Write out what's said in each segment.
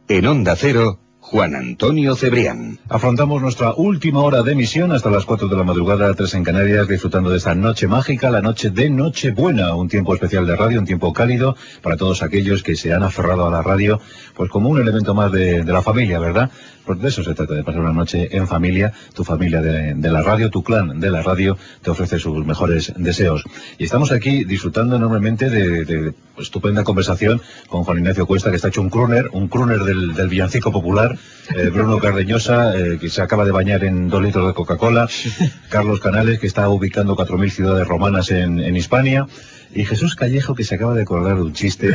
En Onda Cero, Juan Antonio Cebrián. Afrontamos nuestra última hora de emisión hasta las 4 de la madrugada, 3 en Canarias, disfrutando de esta noche mágica, la noche de Nochebuena, un tiempo especial de radio, un tiempo cálido para todos aquellos que se han aferrado a la radio, pues como un elemento más de la familia, ¿verdad? Pues de eso se trata, de pasar una noche en familia. Tu familia de la radio, tu clan de la radio, te ofrece sus mejores deseos. Y estamos aquí disfrutando enormemente de estupenda conversación con Juan Ignacio Cuesta, que está hecho un crooner del villancico popular. Bruno Cardeñosa, que se acaba de bañar en 2 litros de Coca-Cola. Carlos Canales, que está ubicando 4.000 ciudades romanas en Hispania. Y Jesús Callejo, que se acaba de acordar de un chiste.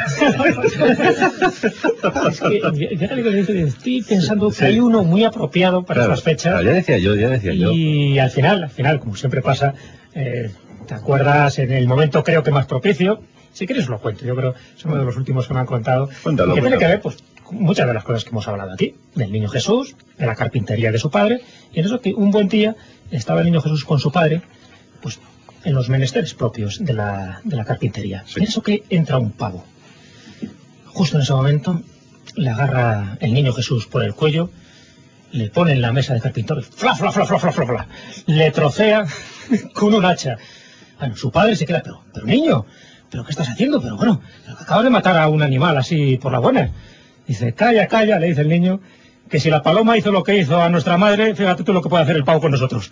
Es que estoy pensando que hay uno muy apropiado para estas fechas. Ya decía yo. Y al final, como siempre pasa, te acuerdas en el momento creo que más propicio. Si quieres lo cuento, yo creo que es uno de los últimos que me han contado. Cuéntalo, que tiene que ver, pues, con muchas de las cosas que hemos hablado aquí. Del niño Jesús, de la carpintería de su padre. Y en eso que un buen día estaba el niño Jesús con su padre, pues, en los menesteres propios de la carpintería. Sí. Y en eso que entra un pavo. Justo en ese momento le agarra el niño Jesús por el cuello, le pone en la mesa de carpintero y ¡fla! Le trocea con un hacha. Bueno, su padre se queda, pero niño, ¿pero qué estás haciendo? Pero bueno, acabas de matar a un animal así por la buena. Dice, calla, le dice el niño, que si la paloma hizo lo que hizo a nuestra madre, fíjate tú lo que puede hacer el pavo con nosotros.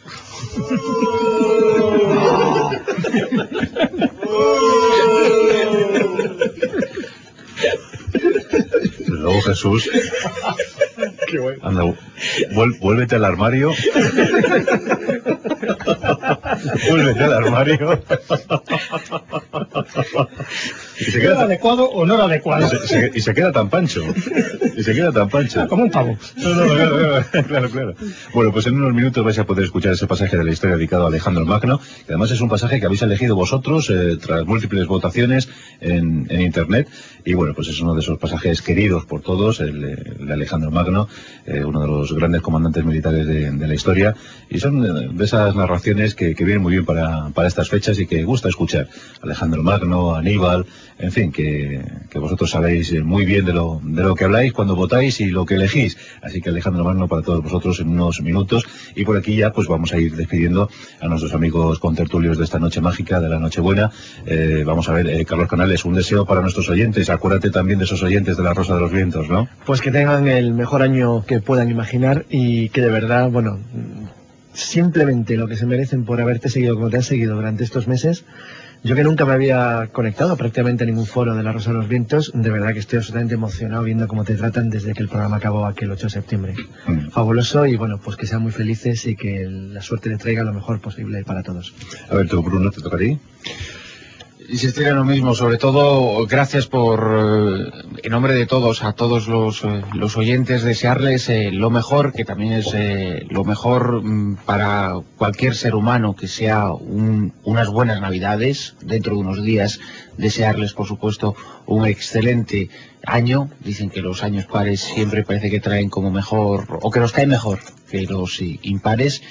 Luego Jesús, anda, vuélvete al armario. Vuélvete al armario. Y se queda adecuado o no adecuado. Y se queda tan pancho. Como un pavo. Claro. Bueno, pues en unos minutos vais a poder escuchar ese pasaje de la historia dedicado a Alejandro el Magno, que además es un pasaje que habéis elegido vosotros tras múltiples votaciones en internet. Y bueno, pues es uno de esos pasajes queridos por todos, el de Alejandro el Magno, uno de los grandes comandantes militares de la historia. Y son de esas narraciones que vienen muy bien para estas fechas y que gusta escuchar. Alejandro el Magno, Aníbal, en fin, que vosotros sabéis muy bien de lo que habláis cuando votáis y lo que elegís. Así que Alejandro Magno para todos vosotros en unos minutos. Y por aquí ya pues vamos a ir despidiendo a nuestros amigos contertulios de esta noche mágica, de la Nochebuena. Vamos a ver, Carlos Canales, un deseo para nuestros oyentes. Acuérdate también de esos oyentes de la Rosa de los Vientos, ¿no? Pues que tengan el mejor año que puedan imaginar y que de verdad, bueno, simplemente lo que se merecen por haberte seguido como te has seguido durante estos meses. Yo que nunca me había conectado prácticamente a ningún foro de la Rosa de los Vientos, de verdad que estoy absolutamente emocionado viendo cómo te tratan desde que el programa acabó aquel 8 de septiembre. Fabuloso y bueno, pues que sean muy felices y que la suerte les traiga lo mejor posible para todos. A ver, tú, Bruno, ¿te toca a ti? Insistir en lo mismo, sobre todo gracias en nombre de todos, a todos los oyentes, desearles lo mejor, que también es lo mejor para cualquier ser humano, que sea unas buenas navidades, dentro de unos días desearles por supuesto un excelente año. Dicen que los años pares siempre parece que traen como mejor, o que nos caen mejor que los impares.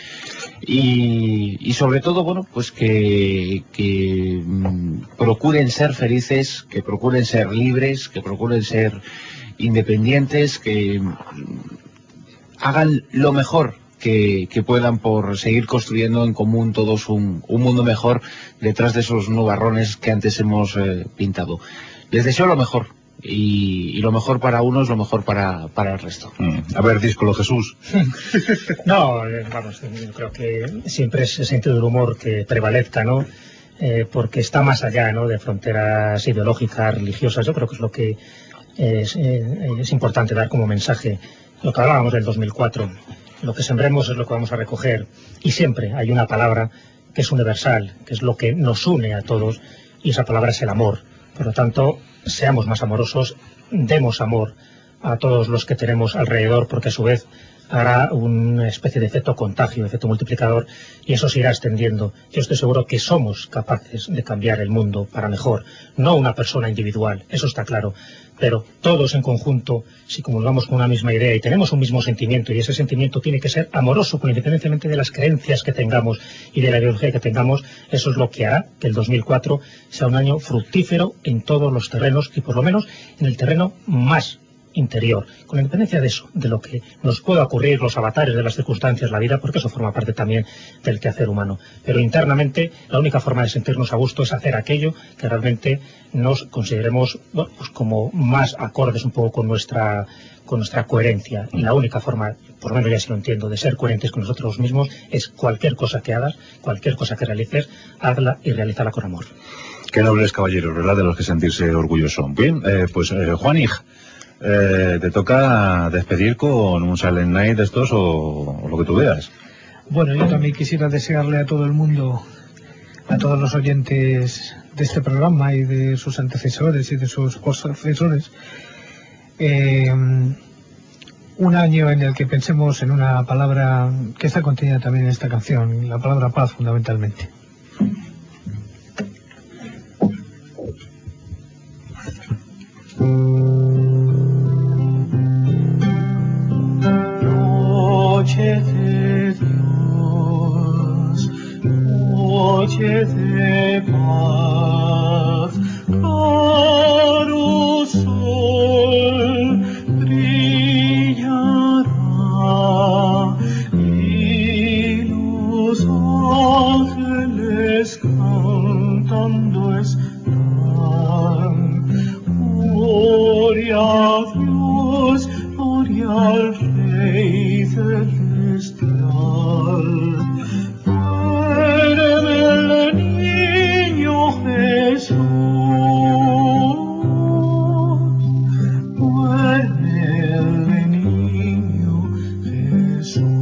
Y sobre todo, bueno, pues que procuren ser felices, que procuren ser libres, que procuren ser independientes, que hagan lo mejor que puedan por seguir construyendo en común todos un mundo mejor detrás de esos nubarrones que antes hemos pintado. Les deseo lo mejor. Y lo mejor para uno es lo mejor para el resto. A ver, díscolo, Jesús. No, vamos, yo creo que siempre es el sentido del humor que prevalezca, ¿no? Porque está más allá, ¿no?, de fronteras ideológicas, religiosas. Yo creo que es lo que es importante dar como mensaje. Lo que hablábamos del 2004, lo que sembremos es lo que vamos a recoger. Y siempre hay una palabra que es universal, que es lo que nos une a todos, y esa palabra es el amor. Por lo tanto, seamos más amorosos, demos amor a todos los que tenemos alrededor, porque a su vez hará una especie de efecto contagio, efecto multiplicador, y eso se irá extendiendo. Yo estoy seguro que somos capaces de cambiar el mundo para mejor, no una persona individual, eso está claro, pero todos en conjunto, si comulgamos con una misma idea y tenemos un mismo sentimiento, y ese sentimiento tiene que ser amoroso, con independientemente de las creencias que tengamos y de la ideología que tengamos, eso es lo que hará que el 2004 sea un año fructífero en todos los terrenos, y por lo menos en el terreno más interior, con independencia de eso, de lo que nos pueda ocurrir, los avatares de las circunstancias, la vida, porque eso forma parte también del quehacer humano. Pero internamente, la única forma de sentirnos a gusto es hacer aquello que realmente nos consideremos, bueno, pues como más acordes un poco con nuestra coherencia. Y la única forma, por lo menos ya sí lo entiendo, de ser coherentes con nosotros mismos es cualquier cosa que hagas, cualquier cosa que realices, hazla y realízala con amor. Qué nobles caballeros, ¿verdad?, de los que sentirse orgulloso. Bien, pues Juanig, te toca despedir con un Silent Night de estos o lo que tú veas. Bueno, yo también quisiera desearle a todo el mundo, a todos los oyentes de este programa y de sus antecesores y de sus postsucesores, un año en el que pensemos en una palabra que está contenida también en esta canción, la palabra paz fundamentalmente. Noche de Dios, noche de paz, claro sol brillará y los ángeles cantando están. Gloria a Dios, gloria al Rey celestial. Duerme el niño Jesús, duerme el niño Jesús.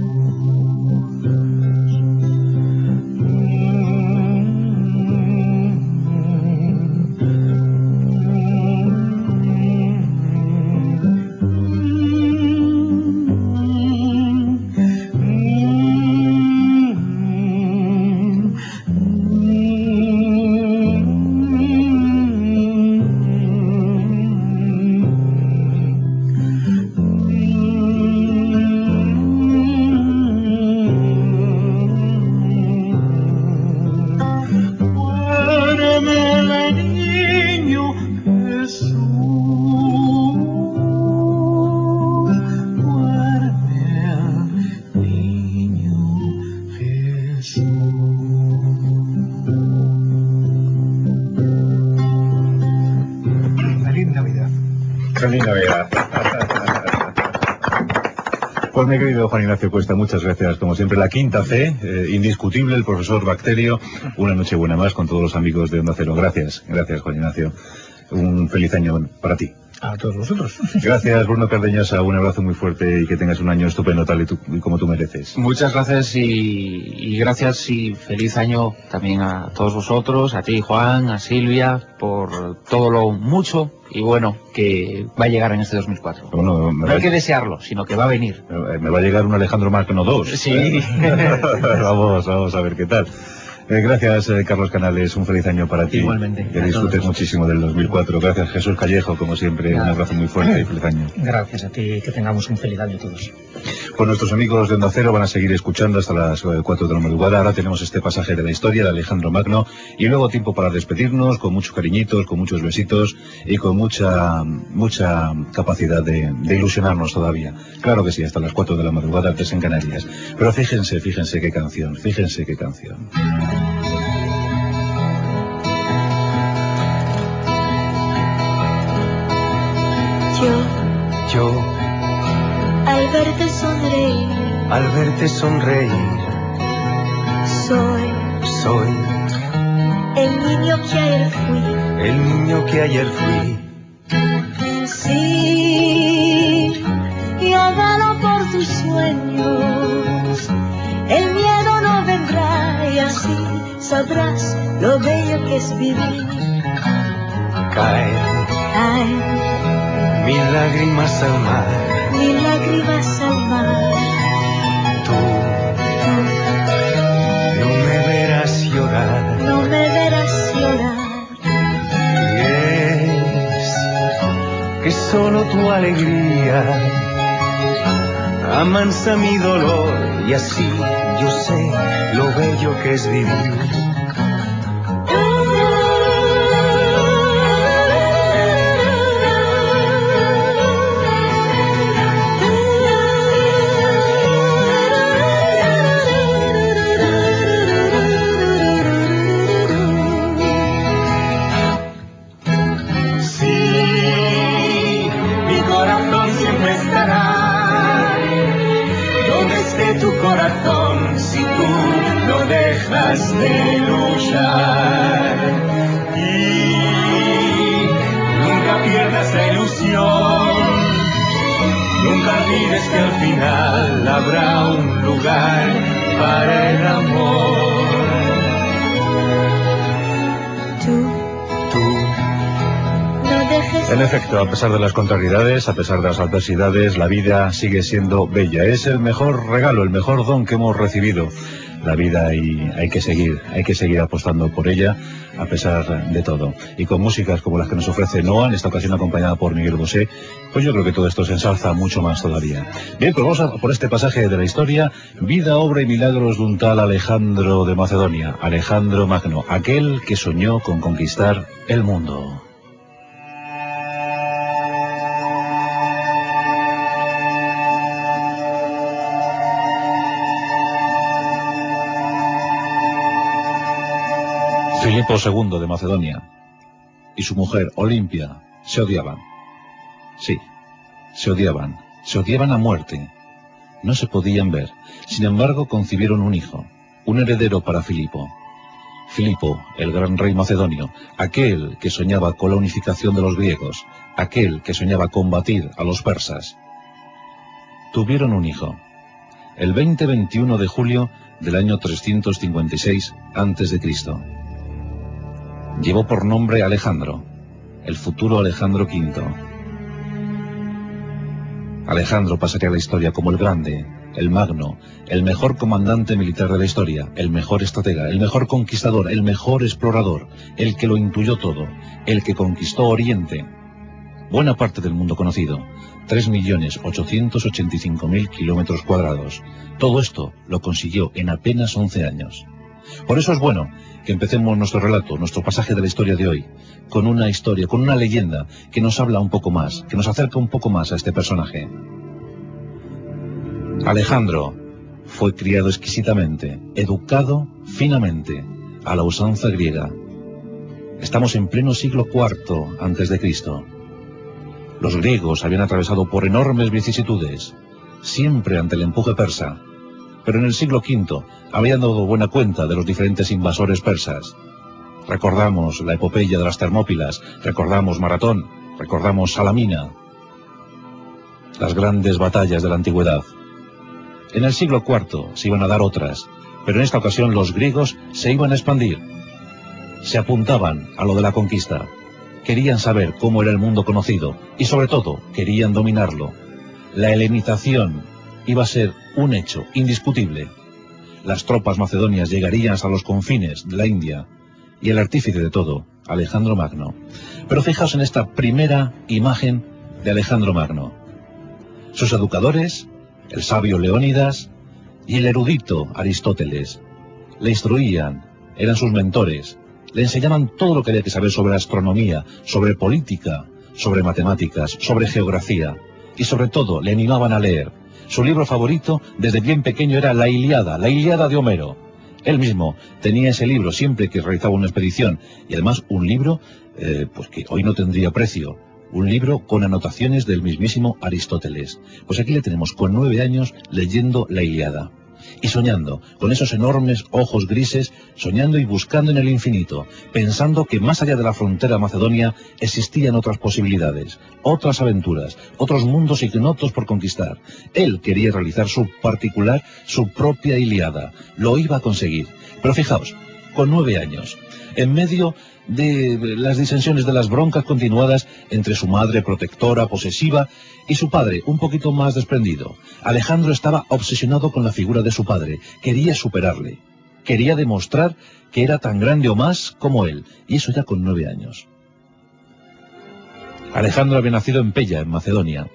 Pues mi querido Juan Ignacio Cuesta, muchas gracias. Como siempre, la quinta C, indiscutible, el profesor Bacterio. Una noche buena más con todos los amigos de Onda Cero. Gracias, gracias Juan Ignacio. Un feliz año para ti. A todos vosotros. Gracias, Bruno Cardeñosa. Un abrazo muy fuerte y que tengas un año estupendo tal y como tú mereces. Muchas gracias y gracias y feliz año también a todos vosotros, a ti Juan, a Silvia, por todo lo mucho y bueno que va a llegar en este 2004. Bueno, no hay que desearlo, sino que va a venir. Me va a llegar un Alejandro Magno 2. Sí. Vamos a ver qué tal. Gracias, Carlos Canales, un feliz año para ti. Igualmente. Que disfrutes muchísimo del 2004. Gracias, Jesús Callejo, como siempre, un abrazo muy fuerte y feliz año. Gracias a ti, que tengamos un feliz año todos. Pues nuestros amigos de Onda Cero van a seguir escuchando hasta las 4 de la madrugada. Ahora tenemos este pasaje de la historia de Alejandro Magno y luego tiempo para despedirnos con muchos cariñitos, con muchos besitos y con mucha capacidad de ilusionarnos todavía. Claro que sí, hasta las 4 de la madrugada, antes en Canarias. Pero fíjense qué canción, fíjense qué canción. Yo, al verte sonreír, soy el niño que ayer fui. Sí, yo gano por tus sueños, el miedo no vendrá y así sabrás lo bello que es vivir. Caen mil lágrimas al mar. Tú no me verás llorar. Y es que solo tu alegría amansa mi dolor y así yo sé lo bello que es vivir. habrá un lugar para el amor. Tú no dejes. En efecto, a pesar de las contrariedades, a pesar de las adversidades, la vida sigue siendo bella. Es el mejor regalo, el mejor don que hemos recibido. La vida, y hay que seguir apostando por ella a pesar de todo. Y con músicas como las que nos ofrece Noa, en esta ocasión acompañada por Miguel Bosé, pues yo creo que todo esto se ensalza mucho más todavía. Bien, pues vamos a por este pasaje de la historia: vida, obra y milagros de un tal Alejandro de Macedonia, Alejandro Magno, aquel que soñó con conquistar el mundo. Filipo II de Macedonia y su mujer Olimpia se odiaban. Sí, se odiaban a muerte. No se podían ver. Sin embargo, concibieron un hijo, un heredero para Filipo. Filipo, el gran rey macedonio, aquel que soñaba con la unificación de los griegos, aquel que soñaba combatir a los persas. Tuvieron un hijo, el 20-21 de julio del año 356 a.C. Llevó por nombre Alejandro, el futuro Alejandro V. Alejandro pasaría a la historia como el grande, el magno, el mejor comandante militar de la historia, el mejor estratega, el mejor conquistador, el mejor explorador, el que lo intuyó todo, el que conquistó Oriente, buena parte del mundo conocido, 3.885.000 kilómetros cuadrados. Todo esto lo consiguió en apenas 11 años. Por eso es bueno que empecemos nuestro relato, nuestro pasaje de la historia de hoy, con una historia, con una leyenda que nos habla un poco más, que nos acerca un poco más a este personaje. Alejandro fue criado exquisitamente, educado finamente, a la usanza griega. Estamos en pleno siglo IV a.C. Los griegos habían atravesado por enormes vicisitudes, siempre ante el empuje persa, pero en el siglo V habían dado buena cuenta de los diferentes invasores persas. Recordamos la epopeya de las Termópilas, recordamos Maratón, recordamos Salamina, las grandes batallas de la antigüedad. En el siglo IV se iban a dar otras, pero en esta ocasión los griegos se iban a expandir. Se apuntaban a lo de la conquista. Querían saber cómo era el mundo conocido y sobre todo querían dominarlo. La helenización iba a ser un hecho indiscutible. Las tropas macedonias llegarían hasta los confines de la India y el artífice de todo, Alejandro Magno. Pero fijaos en esta primera imagen de Alejandro Magno. Sus educadores, el sabio Leónidas y el erudito Aristóteles, le instruían, eran sus mentores, le enseñaban todo lo que había que saber sobre astronomía, sobre política, sobre matemáticas, sobre geografía y sobre todo le animaban a leer. Su libro favorito desde bien pequeño era la Ilíada de Homero. Él mismo tenía ese libro siempre que realizaba una expedición y además un libro pues que hoy no tendría precio, un libro con anotaciones del mismísimo Aristóteles. Pues aquí le tenemos con 9 años leyendo la Ilíada y soñando con esos enormes ojos grises, soñando y buscando en el infinito, pensando que más allá de la frontera macedonia existían otras posibilidades, otras aventuras, otros mundos ignotos por conquistar. Él quería realizar su propia Ilíada, lo iba a conseguir. Pero fijaos, con 9 años, en medio de las disensiones, de las broncas continuadas entre su madre protectora, posesiva, y su padre, un poquito más desprendido, Alejandro estaba obsesionado con la figura de su padre. Quería superarle, quería demostrar que era tan grande o más como él, y eso ya con 9 años. Alejandro había nacido en Pella, en Macedonia,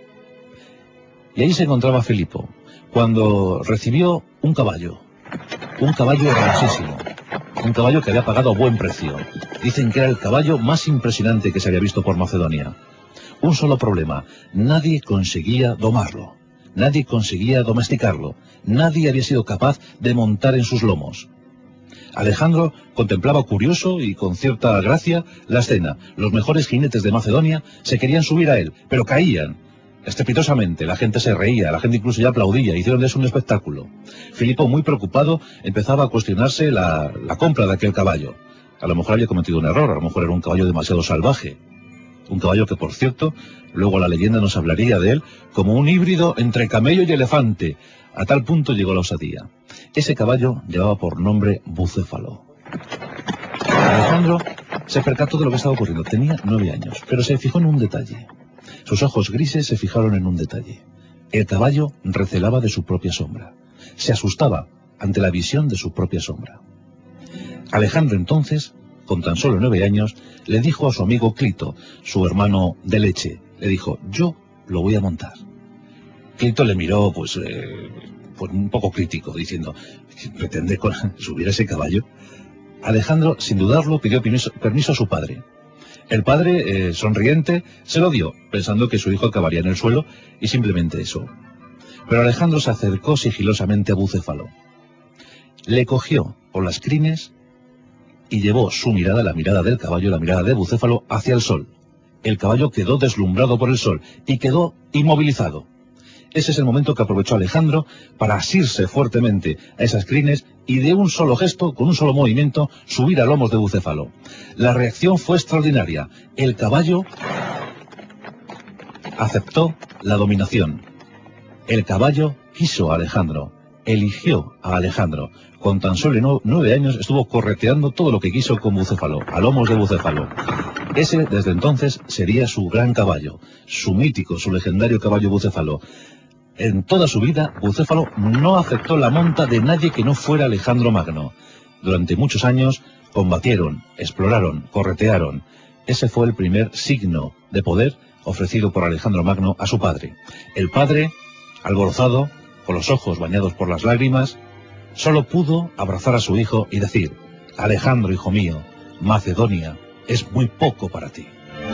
y ahí se encontraba Filipo, cuando recibió un caballo hermosísimo, un caballo que había pagado a buen precio. Dicen que era el caballo más impresionante que se había visto por Macedonia. Un solo problema: nadie conseguía domarlo, nadie conseguía domesticarlo, nadie había sido capaz de montar en sus lomos. Alejandro contemplaba curioso y con cierta gracia la escena. Los mejores jinetes de Macedonia se querían subir a él, pero caían estrepitosamente. La gente se reía, la gente incluso ya aplaudía, hicieron de eso un espectáculo. Filipo, muy preocupado, empezaba a cuestionarse la compra de aquel caballo. A lo mejor había cometido un error, a lo mejor era un caballo demasiado salvaje. Un caballo que, por cierto, luego la leyenda nos hablaría de él como un híbrido entre camello y elefante. A tal punto llegó la osadía. Ese caballo llevaba por nombre Bucéfalo. Alejandro se percató de lo que estaba ocurriendo. Tenía 9 años, pero se fijó en un detalle. Sus ojos grises se fijaron en un detalle. El caballo recelaba de su propia sombra. Se asustaba ante la visión de su propia sombra. Alejandro entonces, con tan solo 9 años, le dijo a su amigo Clito, su hermano de leche, le dijo: yo lo voy a montar. Clito le miró pues un poco crítico, diciendo: ¿pretende subir ese caballo? Alejandro, sin dudarlo, pidió permiso a su padre. El padre, sonriente, se lo dio, pensando que su hijo acabaría en el suelo, y simplemente eso. Pero Alejandro se acercó sigilosamente a Bucéfalo. Le cogió por las crines y llevó su mirada, la mirada del caballo, la mirada de Bucéfalo, hacia el sol. El caballo quedó deslumbrado por el sol y quedó inmovilizado. Ese es el momento que aprovechó Alejandro para asirse fuertemente a esas crines y de un solo gesto, con un solo movimiento, subir a lomos de Bucéfalo. La reacción fue extraordinaria. El caballo aceptó la dominación. El caballo quiso a Alejandro, eligió a Alejandro. Con tan solo 9 años estuvo correteando todo lo que quiso con Bucéfalo, a lomos de Bucéfalo. Ese, desde entonces, sería su gran caballo, su mítico, su legendario caballo Bucéfalo. En toda su vida, Bucéfalo no aceptó la monta de nadie que no fuera Alejandro Magno. Durante muchos años combatieron, exploraron, corretearon. Ese fue el primer signo de poder ofrecido por Alejandro Magno a su padre. El padre, alborozado, con los ojos bañados por las lágrimas, solo pudo abrazar a su hijo y decir: Alejandro, hijo mío, Macedonia es muy poco para ti.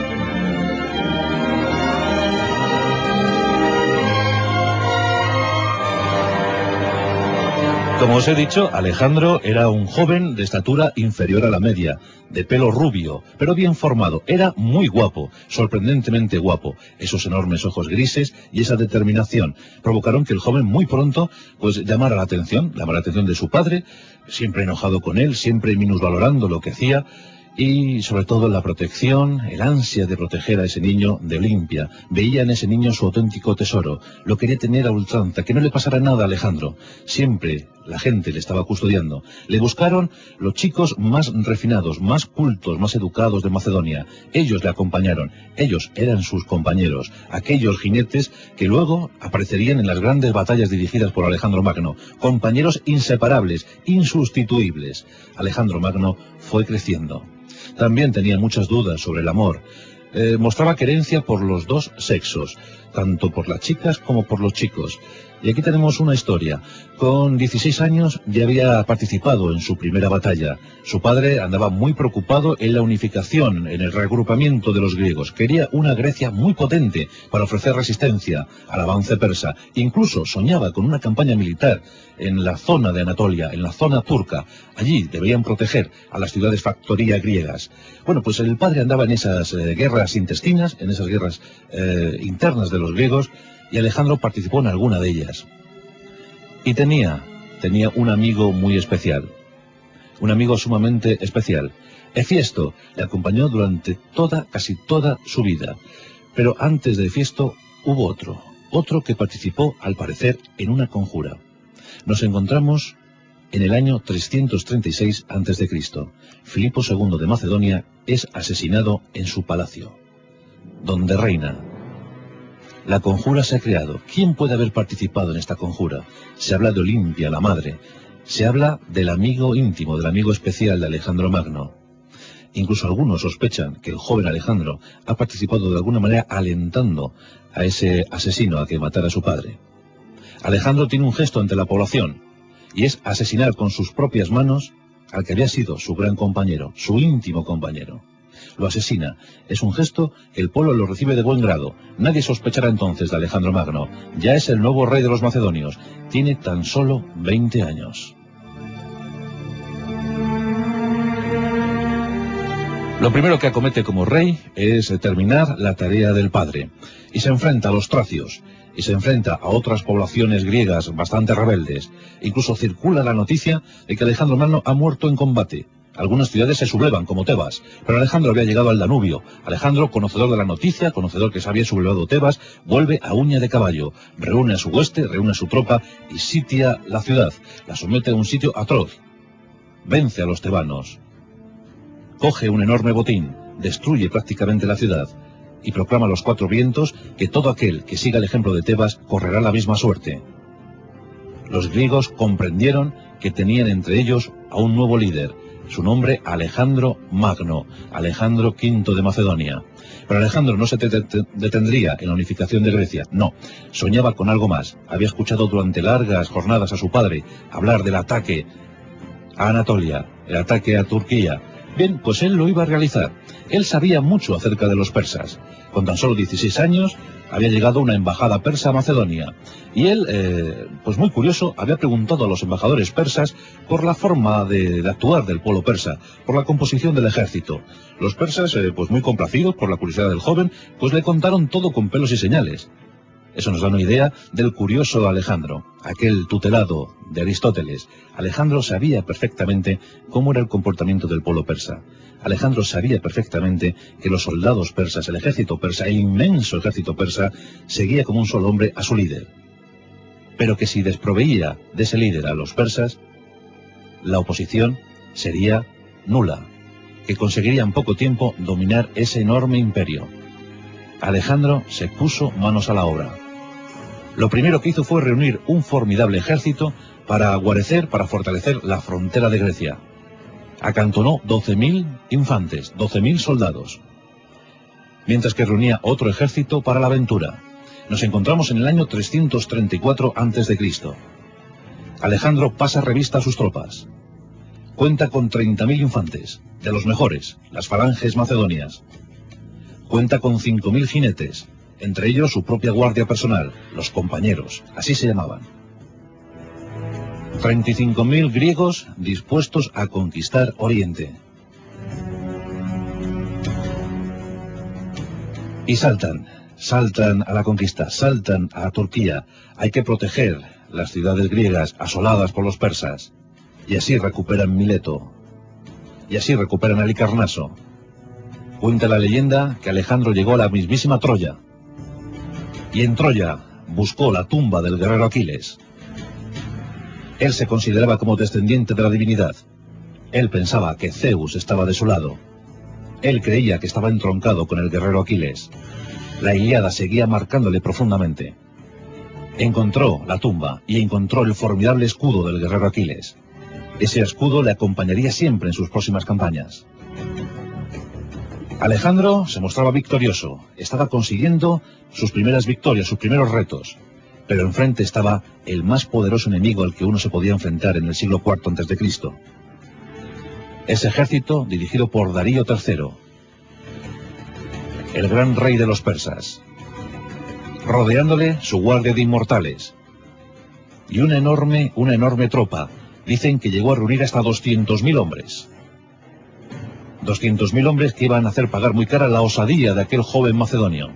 Como os he dicho, Alejandro era un joven de estatura inferior a la media, de pelo rubio, pero bien formado. Era muy guapo, sorprendentemente guapo. Esos enormes ojos grises y esa determinación provocaron que el joven muy pronto llamara la atención de su padre, siempre enojado con él, siempre minusvalorando lo que hacía. Y sobre todo la protección, el ansia de proteger a ese niño de Olimpia. Veía en ese niño su auténtico tesoro, lo quería tener a ultranza, que no le pasara nada a Alejandro. Siempre la gente le estaba custodiando. Le buscaron los chicos más refinados, más cultos, más educados de Macedonia. Ellos le acompañaron, ellos eran sus compañeros, aquellos jinetes que luego aparecerían en las grandes batallas dirigidas por Alejandro Magno. Compañeros inseparables, insustituibles. Alejandro Magno fue creciendo. También tenía muchas dudas sobre el amor. Mostraba querencia por los dos sexos, tanto por las chicas como por los chicos. Y aquí tenemos una historia. Con 16 años ya había participado en su primera batalla. Su padre andaba muy preocupado en la unificación, en el reagrupamiento de los griegos. Quería una Grecia muy potente para ofrecer resistencia al avance persa. Incluso soñaba con una campaña militar en la zona de Anatolia, en la zona turca. Allí deberían proteger a las ciudades factoría griegas. Bueno, pues el padre andaba en esas guerras intestinas, en esas guerras internas de los griegos, y Alejandro participó en alguna de ellas. Y tenía un amigo muy especial, un amigo sumamente especial. Hefiesto le acompañó durante casi toda su vida. Pero antes de Hefiesto hubo otro que participó, al parecer, en una conjura. Nos encontramos en el año 336 a.C. Filipo II de Macedonia es asesinado en su palacio, donde reina. La conjura se ha creado. ¿Quién puede haber participado en esta conjura? Se habla de Olimpia, la madre. Se habla del amigo íntimo, del amigo especial de Alejandro Magno. Incluso algunos sospechan que el joven Alejandro ha participado de alguna manera alentando a ese asesino a que matara a su padre. Alejandro tiene un gesto ante la población, y es asesinar con sus propias manos al que había sido su gran compañero, su íntimo compañero. Lo asesina. Es un gesto que el pueblo lo recibe de buen grado. Nadie sospechará entonces de Alejandro Magno. Ya es el nuevo rey de los macedonios. Tiene tan solo 20 años. Lo primero que acomete como rey es terminar la tarea del padre. Y se enfrenta a los tracios. Y se enfrenta a otras poblaciones griegas bastante rebeldes. Incluso circula la noticia de que Alejandro Magno ha muerto en combate. Algunas ciudades se sublevan, como Tebas, pero Alejandro había llegado al Danubio. Alejandro, conocedor de la noticia, conocedor que se había sublevado Tebas, vuelve a uña de caballo, reúne a su hueste, reúne a su tropa y sitia la ciudad. La somete a un sitio atroz. Vence a los tebanos. Coge un enorme botín, destruye prácticamente la ciudad y proclama a los cuatro vientos que todo aquel que siga el ejemplo de Tebas correrá la misma suerte. Los griegos comprendieron que tenían entre ellos a un nuevo líder, su nombre Alejandro Magno, Alejandro V de Macedonia. Pero Alejandro no se detendría en la unificación de Grecia, no, soñaba con algo más. Había escuchado durante largas jornadas a su padre hablar del ataque a Anatolia, el ataque a Turquía. Bien, pues él lo iba a realizar. Él sabía mucho acerca de los persas. Con tan solo 16 años había llegado una embajada persa a Macedonia. Y él, pues muy curioso, había preguntado a los embajadores persas por la forma de actuar del pueblo persa, por la composición del ejército. Los persas, pues muy complacidos por la curiosidad del joven, pues le contaron todo con pelos y señales. Eso nos da una idea del curioso Alejandro, aquel tutelado de Aristóteles. Alejandro sabía perfectamente cómo era el comportamiento del pueblo persa. Alejandro sabía perfectamente que los soldados persas, el ejército persa, el inmenso ejército persa, seguía como un solo hombre a su líder. Pero que si desproveía de ese líder a los persas, la oposición sería nula, que conseguiría en poco tiempo dominar ese enorme imperio. Alejandro se puso manos a la obra. Lo primero que hizo fue reunir un formidable ejército para guarecer, para fortalecer la frontera de Grecia. Acantonó 12.000 infantes, 12.000 soldados, mientras que reunía otro ejército para la aventura. Nos encontramos en el año 334 a.C. Alejandro pasa revista a sus tropas. Cuenta con 30.000 infantes, de los mejores, las falanges macedonias. Cuenta con 5.000 jinetes, entre ellos su propia guardia personal, los compañeros, así se llamaban. 35.000 griegos dispuestos a conquistar Oriente. Y saltan a la conquista, saltan a Turquía. Hay que proteger las ciudades griegas asoladas por los persas. Y así recuperan Mileto. Y así recuperan Halicarnaso. Cuenta la leyenda que Alejandro llegó a la mismísima Troya. Y en Troya buscó la tumba del guerrero Aquiles. Él se consideraba como descendiente de la divinidad. Él pensaba que Zeus estaba de su lado. Él creía que estaba entroncado con el guerrero Aquiles. La Ilíada seguía marcándole profundamente. Encontró la tumba y encontró el formidable escudo del guerrero Aquiles. Ese escudo le acompañaría siempre en sus próximas campañas. Alejandro se mostraba victorioso, estaba consiguiendo sus primeras victorias, sus primeros retos, pero enfrente estaba el más poderoso enemigo al que uno se podía enfrentar en el siglo IV a.C. Ese ejército dirigido por Darío III, el gran rey de los persas, rodeándole su guardia de inmortales y una enorme tropa. Dicen que llegó a reunir hasta 200.000 hombres. 200.000 hombres que iban a hacer pagar muy cara la osadía de aquel joven macedonio.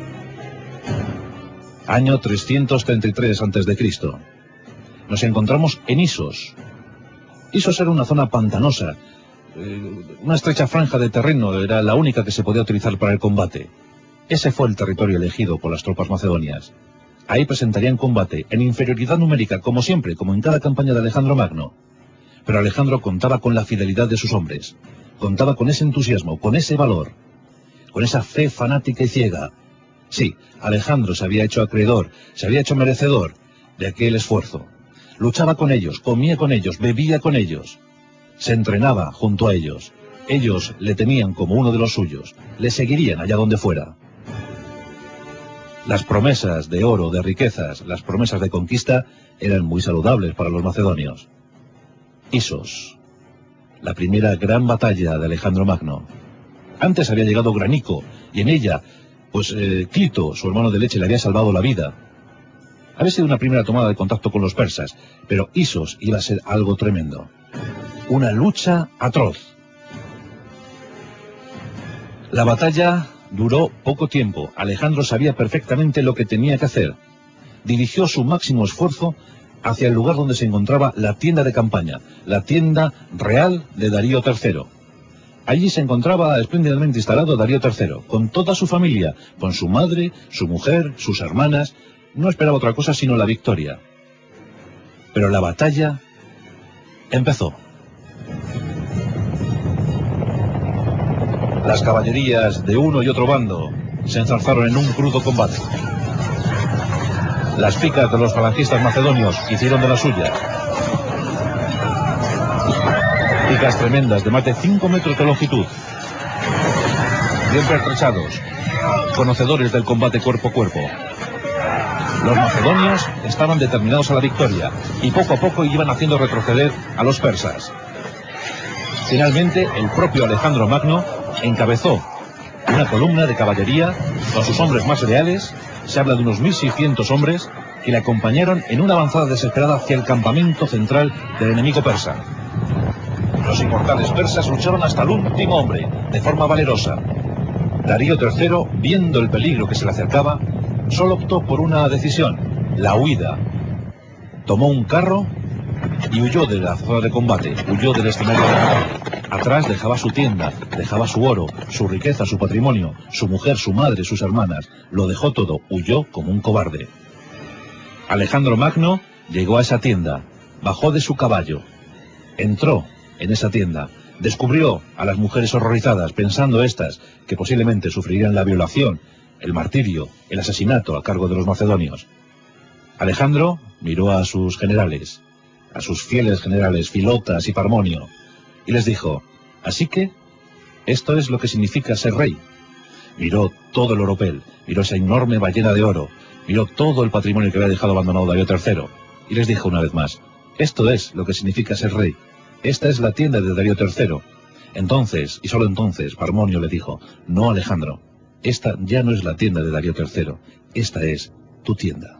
Año 333 a.C. Nos encontramos en Isos. Isos era una zona pantanosa, una estrecha franja de terreno, era la única que se podía utilizar para el combate. Ese fue el territorio elegido por las tropas macedonias. Ahí presentarían combate en inferioridad numérica, como siempre, como en cada campaña de Alejandro Magno. Pero Alejandro contaba con la fidelidad de sus hombres, contaba con ese entusiasmo, con ese valor, con esa fe fanática y ciega. Sí, Alejandro se había hecho acreedor, se había hecho merecedor de aquel esfuerzo. Luchaba con ellos, comía con ellos, bebía con ellos, se entrenaba junto a ellos. Ellos le tenían como uno de los suyos, le seguirían allá donde fuera. Las promesas de oro, de riquezas, las promesas de conquista eran muy saludables para los macedonios. Isos, la primera gran batalla de Alejandro Magno. Antes había llegado Granico, y en ella, pues Clito, su hermano de leche, le había salvado la vida. Había sido una primera tomada de contacto con los persas, pero Isos iba a ser algo tremendo. Una lucha atroz. La batalla duró poco tiempo. Alejandro sabía perfectamente lo que tenía que hacer. Dirigió su máximo esfuerzo hacia el lugar donde se encontraba la tienda de campaña, la tienda real de Darío III. Allí se encontraba espléndidamente instalado Darío III, con toda su familia, con su madre, su mujer, sus hermanas. No esperaba otra cosa sino la victoria. Pero la batalla empezó. Las caballerías de uno y otro bando se enzarzaron en un crudo combate. Las picas de los falangistas macedonios hicieron de las suyas. Picas tremendas de más de 5 metros de longitud, bien pertrechados, conocedores del combate cuerpo a cuerpo. Los macedonios estaban determinados a la victoria y poco a poco iban haciendo retroceder a los persas. Finalmente, el propio Alejandro Magno encabezó una columna de caballería con sus hombres más leales. Se habla de unos 1.600 hombres que le acompañaron en una avanzada desesperada hacia el campamento central del enemigo persa. Los inmortales persas lucharon hasta el último hombre, de forma valerosa. Darío III, viendo el peligro que se le acercaba, solo optó por una decisión: la huida. Tomó un carro y huyó de la zona de combate, huyó del escenario de combate. Atrás dejaba su tienda, dejaba su oro, su riqueza, su patrimonio, su mujer, su madre, sus hermanas. Lo dejó todo, huyó como un cobarde. Alejandro Magno llegó a esa tienda, bajó de su caballo, entró en esa tienda, descubrió a las mujeres horrorizadas, pensando estas que posiblemente sufrirían la violación, el martirio, el asesinato a cargo de los macedonios. Alejandro miró a sus generales, a sus fieles generales, Filotas y Parmonio, y les dijo: así que, esto es lo que significa ser rey. Miró todo el oropel, miró esa enorme ballena de oro, miró todo el patrimonio que había dejado abandonado Darío III, y les dijo una vez más: esto es lo que significa ser rey. Esta es la tienda de Darío III. Entonces, y solo entonces, Parmonio le dijo: no, Alejandro, esta ya no es la tienda de Darío III, esta es tu tienda.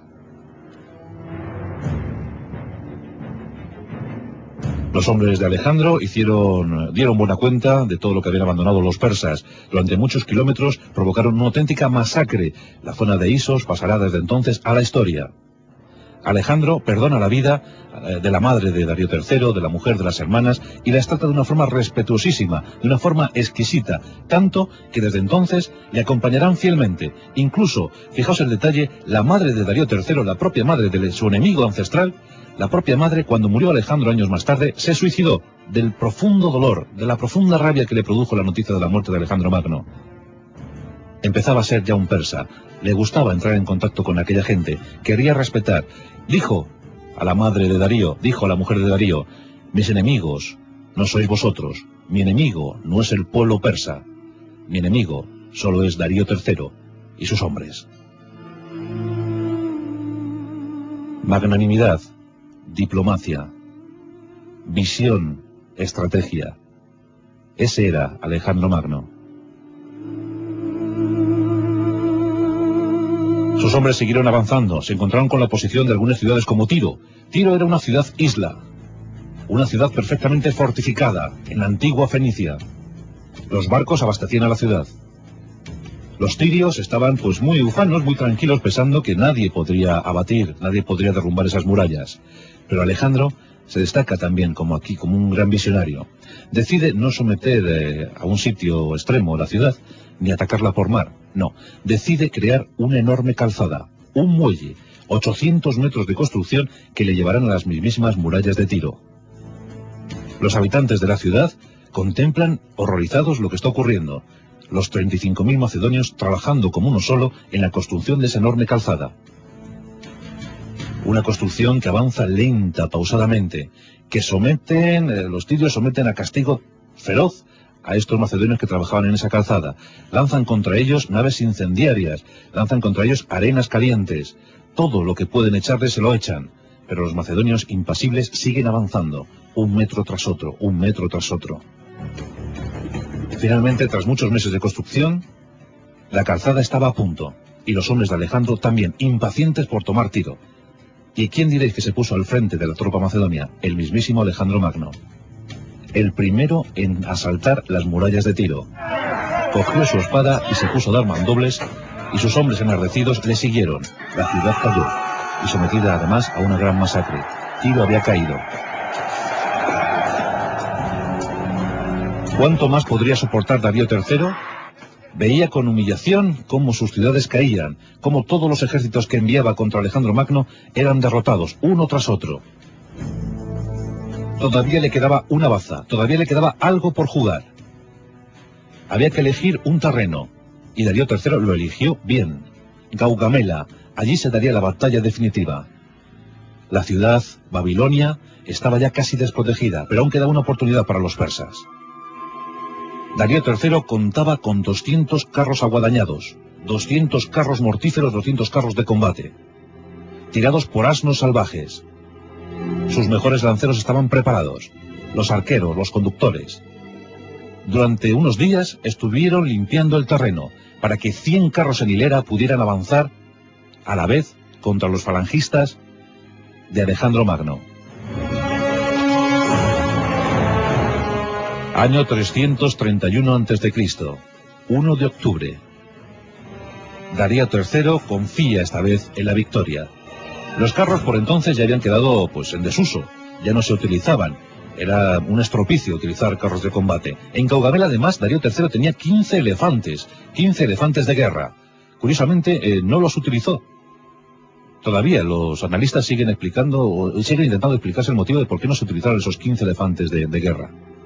Los hombres de Alejandro dieron buena cuenta de todo lo que habían abandonado los persas. Durante muchos kilómetros provocaron una auténtica masacre. La zona de Isos pasará desde entonces a la historia. Alejandro perdona la vida de la madre de Darío III, de la mujer, de las hermanas, y las trata de una forma respetuosísima, de una forma exquisita, tanto que desde entonces le acompañarán fielmente. Incluso, fijaos el detalle, la madre de Darío III, la propia madre de su enemigo ancestral, la propia madre, cuando murió Alejandro años más tarde, se suicidó del profundo dolor, de la profunda rabia que le produjo la noticia de la muerte de Alejandro Magno. Empezaba a ser ya un persa, le gustaba entrar en contacto con aquella gente, quería respetar. Dijo a la madre de Darío, dijo a la mujer de Darío: mis enemigos no sois vosotros, mi enemigo no es el pueblo persa, mi enemigo solo es Darío III y sus hombres. Magnanimidad, diplomacia, visión, estrategia. Ese era Alejandro Magno. Sus hombres siguieron avanzando, se encontraron con la oposición de algunas ciudades como Tiro. Tiro era una ciudad-isla, una ciudad perfectamente fortificada, en la antigua Fenicia. Los barcos abastecían a la ciudad. Los tirios estaban pues muy ufanos, muy tranquilos, pensando que nadie podría abatir, nadie podría derrumbar esas murallas. Pero Alejandro se destaca también como aquí, como un gran visionario. Decide no someter a un sitio extremo la ciudad, ni atacarla por mar, no. Decide crear una enorme calzada, un muelle, 800 metros de construcción que le llevarán a las mismísimas murallas de Tiro. Los habitantes de la ciudad contemplan horrorizados lo que está ocurriendo. Los 35.000 macedonios trabajando como uno solo en la construcción de esa enorme calzada. Una construcción que avanza lenta, pausadamente, que los tirios someten a castigo feroz a estos macedonios que trabajaban en esa calzada. Lanzan contra ellos naves incendiarias, lanzan contra ellos arenas calientes. Todo lo que pueden echarles se lo echan. Pero los macedonios impasibles siguen avanzando, un metro tras otro, un metro tras otro. Finalmente, tras muchos meses de construcción, la calzada estaba a punto, y los hombres de Alejandro también, impacientes por tomar Tiro. ¿Y quién diréis que se puso al frente de la tropa macedonia? El mismísimo Alejandro Magno. El primero en asaltar las murallas de Tiro. Cogió su espada y se puso a dar mandobles, y sus hombres enardecidos le siguieron. La ciudad cayó. y sometida además a una gran masacre. Tiro había caído. ¿Cuánto más podría soportar Darío III? Veía con humillación cómo sus ciudades caían, cómo todos los ejércitos que enviaba contra Alejandro Magno eran derrotados, uno tras otro. Todavía le quedaba una baza, todavía le quedaba algo por jugar. Había que elegir un terreno, y Darío III lo eligió bien. Gaugamela, allí se daría la batalla definitiva. La ciudad, Babilonia, estaba ya casi desprotegida, pero aún quedaba una oportunidad para los persas. Darío III contaba con 200 carros aguadañados, 200 carros mortíferos, 200 carros de combate, tirados por asnos salvajes. Sus mejores lanceros estaban preparados, los arqueros, los conductores. Durante unos días estuvieron limpiando el terreno para que 100 carros en hilera pudieran avanzar a la vez contra los falangistas de Alejandro Magno. Año 331 a.C., 1 de octubre. Darío III confía esta vez en la victoria. Los carros por entonces ya habían quedado en desuso, ya no se utilizaban. Era un estropicio utilizar carros de combate. En Gaugamela además Darío III tenía 15 elefantes de guerra. Curiosamente no los utilizó. Todavía los analistas siguen intentando explicarse el motivo de por qué no se utilizaron esos 15 elefantes de guerra.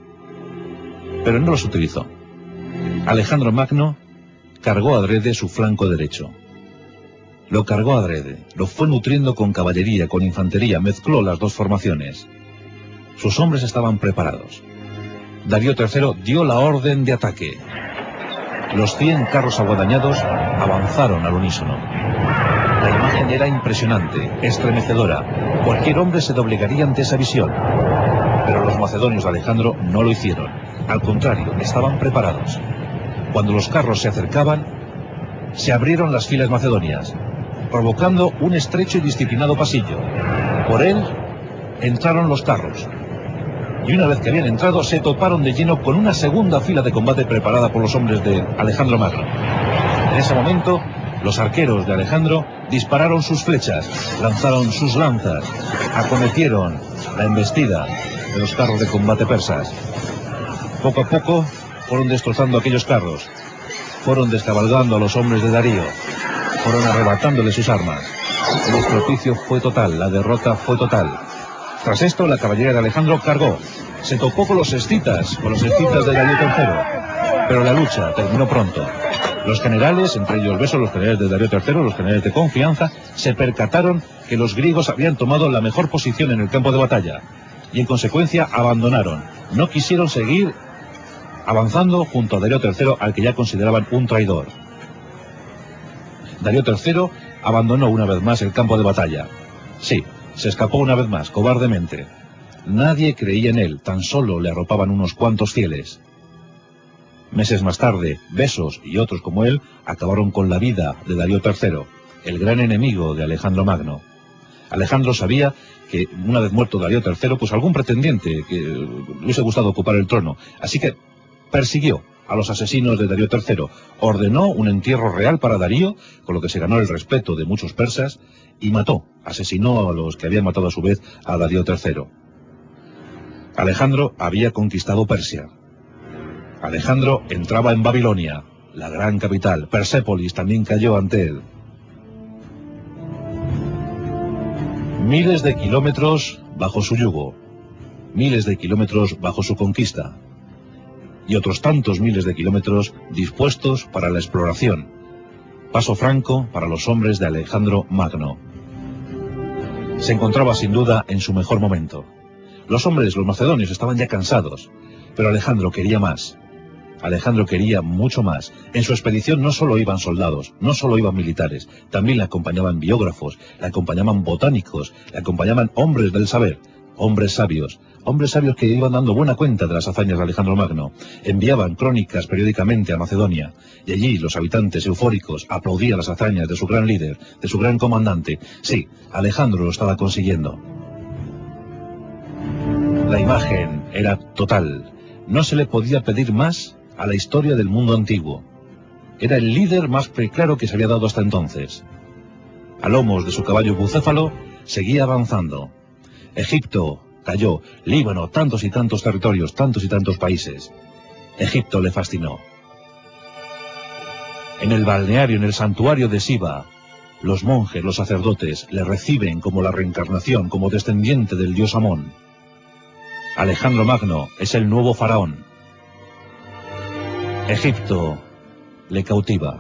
Pero no los utilizó. Alejandro Magno cargó adrede su flanco derecho. Lo cargó adrede, lo fue nutriendo con caballería, con infantería, mezcló las dos formaciones. Sus hombres estaban preparados. Darío III dio la orden de ataque. Los 100 carros aguadañados avanzaron al unísono. La imagen era impresionante, estremecedora. Cualquier hombre se doblegaría ante esa visión. Pero los macedonios de Alejandro no lo hicieron. Al contrario, estaban preparados. Cuando los carros se acercaban, se abrieron las filas macedonias, provocando un estrecho y disciplinado pasillo. Por él entraron los carros. Y una vez que habían entrado, se toparon de lleno con una segunda fila de combate preparada por los hombres de Alejandro Magno. En ese momento, los arqueros de Alejandro dispararon sus flechas, lanzaron sus lanzas, acometieron la embestida de los carros de combate persas. Poco a poco fueron destrozando aquellos carros, fueron descabalgando a los hombres de Darío, fueron arrebatándoles sus armas. El estropicio fue total, la derrota fue total. Tras esto, la caballería de Alejandro cargó, se topó con los escitas de Darío III, pero la lucha terminó pronto. Los generales, entre ellos Beso, los generales de Darío III, los generales de confianza, se percataron que los griegos habían tomado la mejor posición en el campo de batalla, y en consecuencia abandonaron. No quisieron seguir avanzando junto a Darío III, al que ya consideraban un traidor. Darío III abandonó una vez más el campo de batalla. Sí, se escapó una vez más, cobardemente. Nadie creía en él, tan solo le arropaban unos cuantos fieles. Meses más tarde, Besos y otros como él acabaron con la vida de Darío III, el gran enemigo de Alejandro Magno. Alejandro sabía que una vez muerto Darío III, algún pretendiente que le hubiese gustado ocupar el trono, así que persiguió a los asesinos de Darío III, ordenó un entierro real para Darío, con lo que se ganó el respeto de muchos persas, y asesinó a los que habían matado a su vez a Darío III. Alejandro había conquistado Persia. Alejandro entraba en Babilonia, la gran capital. Persépolis también cayó ante él. Miles de kilómetros bajo su yugo, miles de kilómetros bajo su conquista, y otros tantos miles de kilómetros dispuestos para la exploración. Paso franco para los hombres de Alejandro Magno. Se encontraba sin duda en su mejor momento. Los macedonios estaban ya cansados, pero Alejandro quería más. Alejandro quería mucho más. En su expedición no solo iban soldados, no solo iban militares, también le acompañaban biógrafos, le acompañaban botánicos, le acompañaban hombres del saber, hombres sabios que iban dando buena cuenta de las hazañas de Alejandro Magno. Enviaban crónicas periódicamente a Macedonia, y allí los habitantes eufóricos aplaudían las hazañas de su gran líder, de su gran comandante. Sí, Alejandro lo estaba consiguiendo. La imagen era total. No se le podía pedir más a la historia del mundo antiguo. Era el líder más preclaro que se había dado hasta entonces. A lomos de su caballo bucéfalo, seguía avanzando. Egipto cayó, Líbano, tantos y tantos territorios, tantos y tantos países. Egipto le fascinó. En el balneario, en el santuario de Siva, los monjes, los sacerdotes, le reciben como la reencarnación, como descendiente del dios Amón. Alejandro Magno es el nuevo faraón. Egipto le cautiva.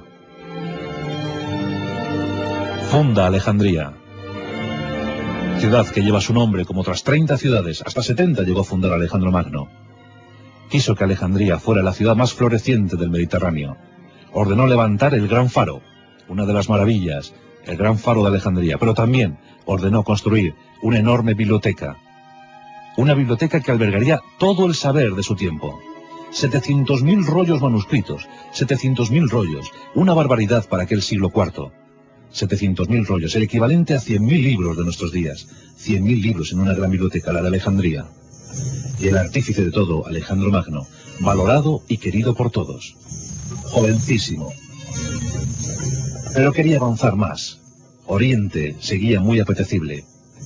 Funda Alejandría, ciudad que lleva su nombre como otras 30 ciudades, hasta 70 llegó a fundar Alejandro Magno. Quiso que Alejandría fuera la ciudad más floreciente del Mediterráneo. Ordenó levantar el Gran Faro, una de las maravillas, el Gran Faro de Alejandría, pero también ordenó construir una enorme biblioteca. Una biblioteca que albergaría todo el saber de su tiempo. 700.000 rollos manuscritos, 700.000 rollos, una barbaridad para aquel siglo IV. 700.000 rollos, el equivalente a 100.000 libros de nuestros días. 100.000 libros en una gran biblioteca, la de Alejandría. Y el artífice de todo, Alejandro Magno, valorado y querido por todos. Jovencísimo. Pero quería avanzar más. Oriente seguía muy apetecible.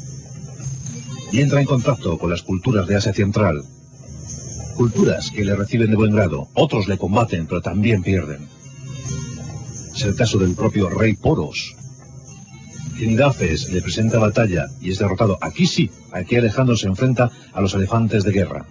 Y entra en contacto con las culturas de Asia Central. Culturas que le reciben de buen grado. Otros le combaten, pero también pierden. Es el caso del propio rey Poros. Indafes le presenta batalla y es derrotado. Aquí sí, aquí Alejandro se enfrenta a los elefantes de guerra.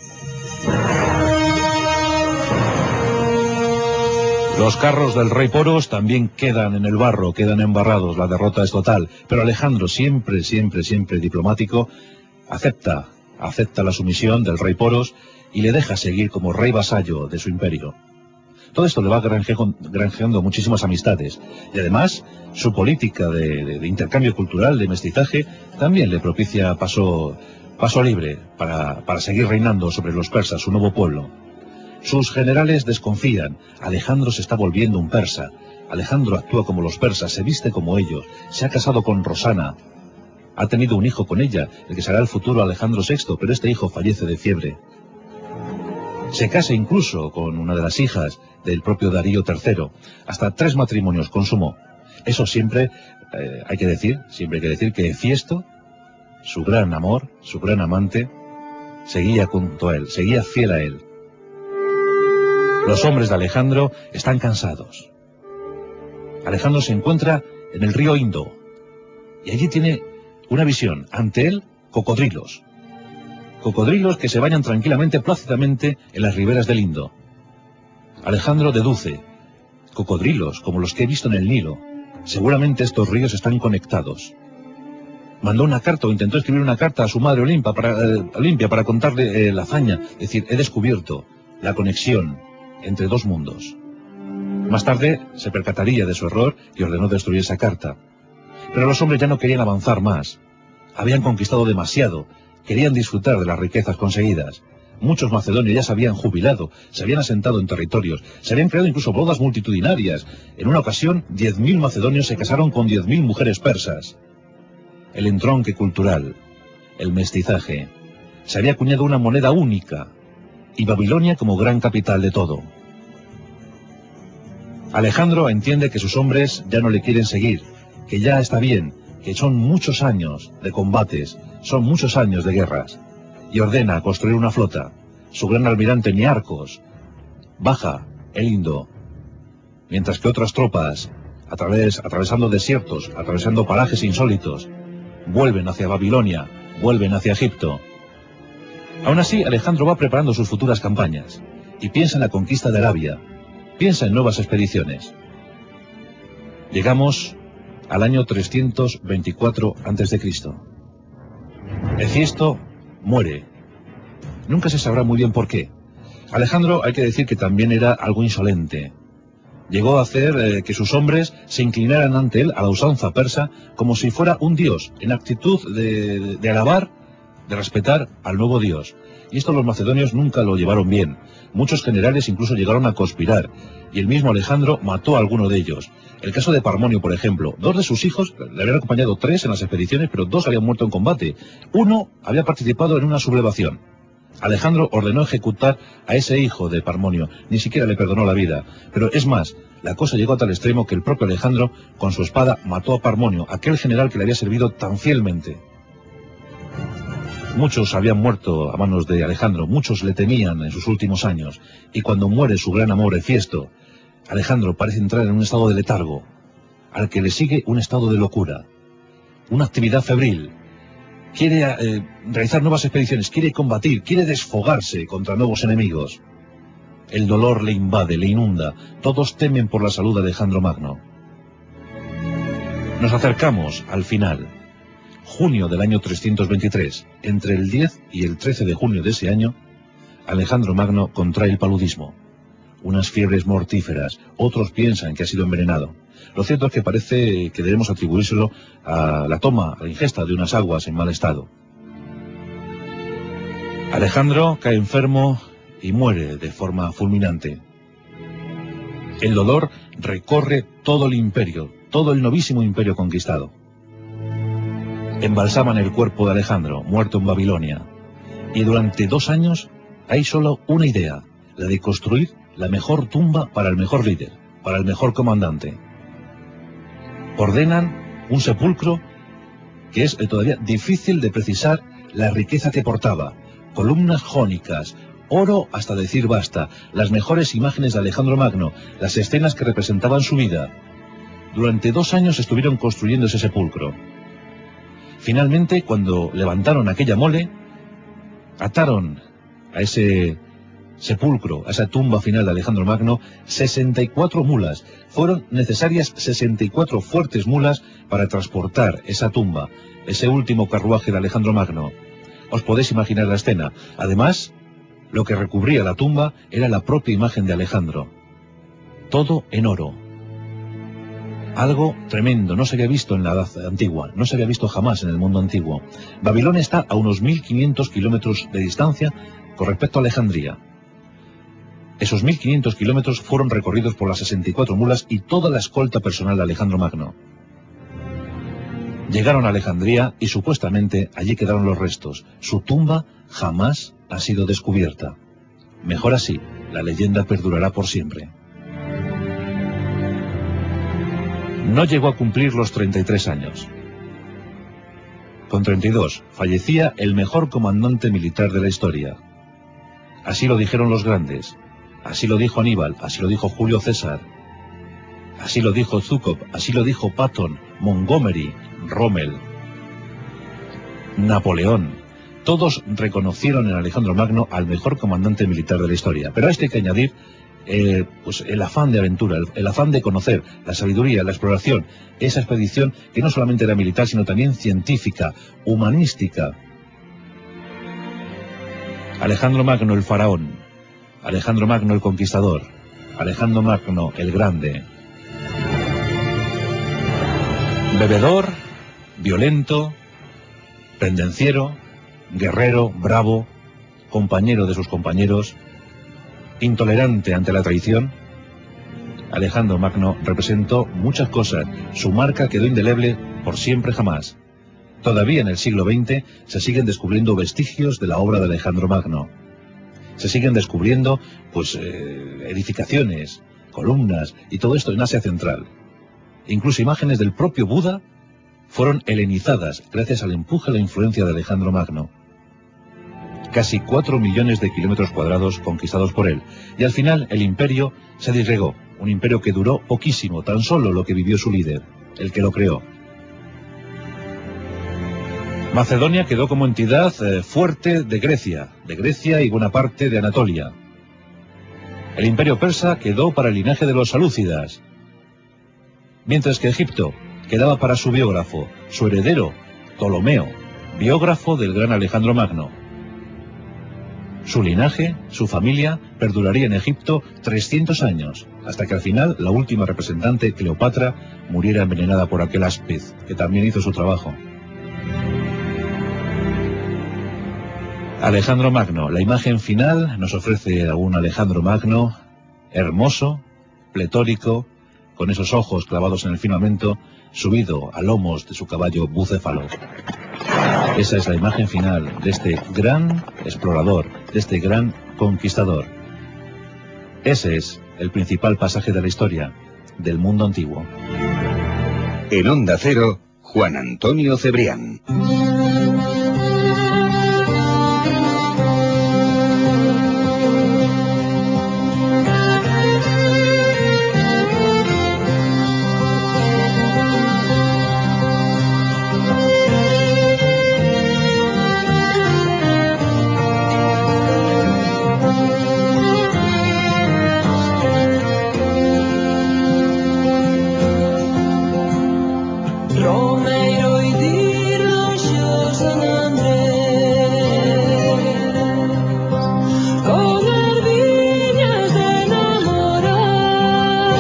Los carros del rey Poros también quedan en el barro, quedan embarrados, la derrota es total. Pero Alejandro, siempre diplomático, acepta la sumisión del rey Poros y le deja seguir como rey vasallo de su imperio. Todo esto le va granjeando muchísimas amistades. Y además, su política de intercambio cultural, de mestizaje, también le propicia paso libre para seguir reinando sobre los persas, su nuevo pueblo. Sus generales desconfían. Alejandro se está volviendo un persa. Alejandro actúa como los persas, se viste como ellos, se ha casado con Rosana. Ha tenido un hijo con ella, el que será el futuro Alejandro VI, pero este hijo fallece de fiebre. Se casa incluso con una de las hijas del propio Darío III. Hasta 3 matrimonios consumó. Eso siempre hay que decir que Hefiesto, su gran amor, su gran amante, seguía junto a él, seguía fiel a él. Los hombres de Alejandro están cansados. Alejandro se encuentra en el río Indo y allí tiene una visión. Ante él, cocodrilos. Cocodrilos que se bañan tranquilamente, plácidamente en las riberas del Indo. Alejandro deduce: cocodrilos como los que he visto en el Nilo. Seguramente estos ríos están conectados. Mandó una carta o intentó escribir una carta a su madre Olimpia para contarle la hazaña. Es decir, he descubierto la conexión entre 2 mundos. Más tarde se percataría de su error y ordenó destruir esa carta. Pero los hombres ya no querían avanzar más. Habían conquistado demasiado. Querían disfrutar de las riquezas conseguidas. Muchos macedonios ya se habían jubilado, se habían asentado en territorios, se habían creado incluso bodas multitudinarias. En una ocasión, 10.000 macedonios se casaron con 10.000 mujeres persas. El entronque cultural, el mestizaje. Se había acuñado una moneda única, y Babilonia como gran capital de todo. Alejandro entiende que sus hombres ya no le quieren seguir, que ya está bien, que son muchos años de combates, son muchos años de guerras, y ordena construir una flota. Su gran almirante Niarcos baja el Indo, mientras que otras tropas, atravesando desiertos, atravesando parajes insólitos, vuelven hacia Babilonia, vuelven hacia Egipto. Aún así, Alejandro va preparando sus futuras campañas, y piensa en la conquista de Arabia, piensa en nuevas expediciones. Llegamos al año 324 a.C. Hefiesto muere. Nunca se sabrá muy bien por qué. Alejandro, hay que decir que también era algo insolente. Llegó a hacer que sus hombres se inclinaran ante él, a la usanza persa, como si fuera un dios, en actitud de alabar, de respetar al nuevo dios. Y esto los macedonios nunca lo llevaron bien. Muchos generales incluso llegaron a conspirar, y el mismo Alejandro mató a alguno de ellos. El caso de Parmonio, por ejemplo. 2 de sus hijos, le habían acompañado 3 en las expediciones, pero 2 habían muerto en combate. Uno había participado en una sublevación. Alejandro ordenó ejecutar a ese hijo de Parmonio, ni siquiera le perdonó la vida. Pero es más, la cosa llegó a tal extremo que el propio Alejandro, con su espada, mató a Parmonio, aquel general que le había servido tan fielmente. Muchos habían muerto a manos de Alejandro, muchos le temían en sus últimos años, y cuando muere su gran amor Hefiesto, Alejandro parece entrar en un estado de letargo, al que le sigue un estado de locura, una actividad febril. Quiere realizar nuevas expediciones, quiere combatir, quiere desfogarse contra nuevos enemigos. El dolor le invade, le inunda, todos temen por la salud de Alejandro Magno. Nos acercamos al final. Junio del año 323, entre el 10 y el 13 de junio de ese año, Alejandro Magno contrae el paludismo. Unas fiebres mortíferas, otros piensan que ha sido envenenado. Lo cierto es que parece que debemos atribuírselo a la toma, a la ingesta de unas aguas en mal estado. Alejandro cae enfermo y muere de forma fulminante. El dolor recorre todo el imperio, todo el novísimo imperio conquistado. Embalsaman el cuerpo de Alejandro, muerto en Babilonia. Y durante 2 años hay solo una idea, la de construir la mejor tumba para el mejor líder, para el mejor comandante. Ordenan un sepulcro que es todavía difícil de precisar la riqueza que portaba. Columnas jónicas, oro hasta decir basta, las mejores imágenes de Alejandro Magno, las escenas que representaban su vida. Durante 2 años estuvieron construyendo ese sepulcro. Finalmente, cuando levantaron aquella mole, ataron a ese sepulcro, a esa tumba final de Alejandro Magno, 64 mulas. Fueron necesarias 64 fuertes mulas para transportar esa tumba, ese último carruaje de Alejandro Magno. Os podéis imaginar la escena. Además, lo que recubría la tumba era la propia imagen de Alejandro. Todo en oro. Algo tremendo, no se había visto en la edad antigua, no se había visto jamás en el mundo antiguo. Babilonia está a unos 1500 kilómetros de distancia con respecto a Alejandría. Esos 1500 kilómetros fueron recorridos por las 64 mulas y toda la escolta personal de Alejandro Magno. Llegaron a Alejandría y supuestamente allí quedaron los restos. Su tumba jamás ha sido descubierta. Mejor así, la leyenda perdurará por siempre. No llegó a cumplir los 33 años. Con 32 fallecía el mejor comandante militar de la historia. Así lo dijeron los grandes. Así lo dijo Aníbal, así lo dijo Julio César. Así lo dijo Zhúkov, así lo dijo Patton, Montgomery, Rommel, Napoleón. Todos reconocieron en Alejandro Magno al mejor comandante militar de la historia. Pero a esto hay que añadir pues el afán de aventura, el afán de conocer, la sabiduría, la exploración, esa expedición que no solamente era militar, sino también científica, humanística. Alejandro Magno el faraón, Alejandro Magno el conquistador, Alejandro Magno el grande. Bebedor, violento, pendenciero, guerrero, bravo, compañero de sus compañeros, intolerante ante la traición. Alejandro Magno representó muchas cosas. Su marca quedó indeleble por siempre jamás. Todavía en el siglo XX se siguen descubriendo vestigios de la obra de Alejandro Magno. Se siguen descubriendo edificaciones, columnas y todo esto en Asia Central. Incluso imágenes del propio Buda fueron helenizadas gracias al empuje y la influencia de Alejandro Magno. Casi 4 millones de kilómetros cuadrados conquistados por él. Y al final el imperio se disgregó. Un imperio que duró poquísimo, tan solo lo que vivió su líder, el que lo creó. Macedonia quedó como entidad fuerte de Grecia y buena parte de Anatolia. El imperio persa quedó para el linaje de los salúcidas. Mientras que Egipto quedaba para su biógrafo, su heredero, Ptolomeo, biógrafo del gran Alejandro Magno. Su linaje, su familia, perduraría en Egipto 300 años, hasta que al final la última representante, Cleopatra, muriera envenenada por aquel áspid, que también hizo su trabajo. Alejandro Magno, la imagen final nos ofrece a un Alejandro Magno hermoso, pletórico, con esos ojos clavados en el firmamento, subido a lomos de su caballo bucéfalo. Esa es la imagen final de este gran explorador, de este gran conquistador. Ese es el principal pasaje de la historia del mundo antiguo. En Onda Cero, Juan Antonio Cebrián. Romero y Dirlo, yo San Andrés, con herviñas de enamorar,